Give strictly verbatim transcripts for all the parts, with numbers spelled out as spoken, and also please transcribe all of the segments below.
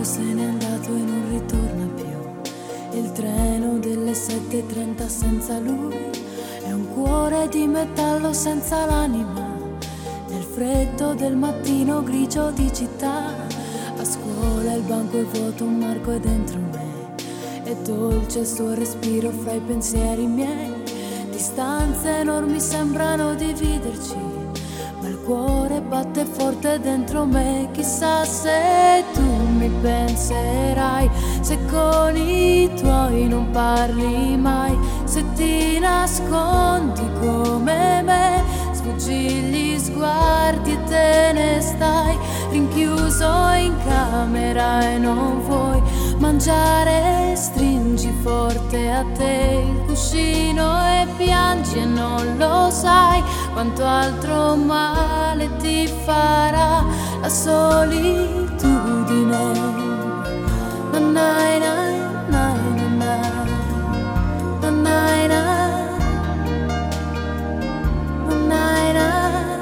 poi se n'è andato e non ritorna più. Il treno delle sette e trenta senza lui è un cuore di metallo senza l'anima. Nel freddo del mattino grigio di città, a scuola il banco è vuoto, un marco è dentro me. È dolce il suo respiro fra i pensieri miei. Distanze enormi sembrano dividerci, ma il cuore batte forte dentro me. Chissà se tu mi penserai, se con i tuoi non parli mai, se ti nascondi come me, sfuggi gli sguardi e te ne stai rinchiuso in camera e non vuoi mangiare. Stringi forte a te il cuscino e piangi e non lo sai quanto altro male ti farà la solitudine. Nanai, nai, nai, nanai, nanai, nanai, nanai.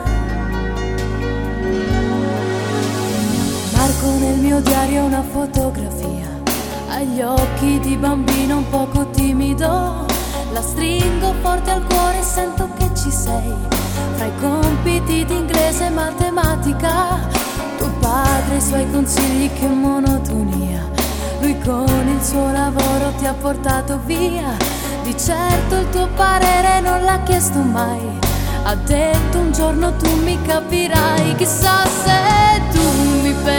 Marco nel mio diario una fotografia, agli occhi di bambino un poco timido. La stringo forte al cuore e sento che ci sei. Fra i compiti di inglese e matematica, tuo padre e i suoi consigli, che monotonia. Lui con il suo lavoro ti ha portato via. Di certo il tuo parere non l'ha chiesto mai. Ha detto un giorno tu mi capirai. Chissà se tu mi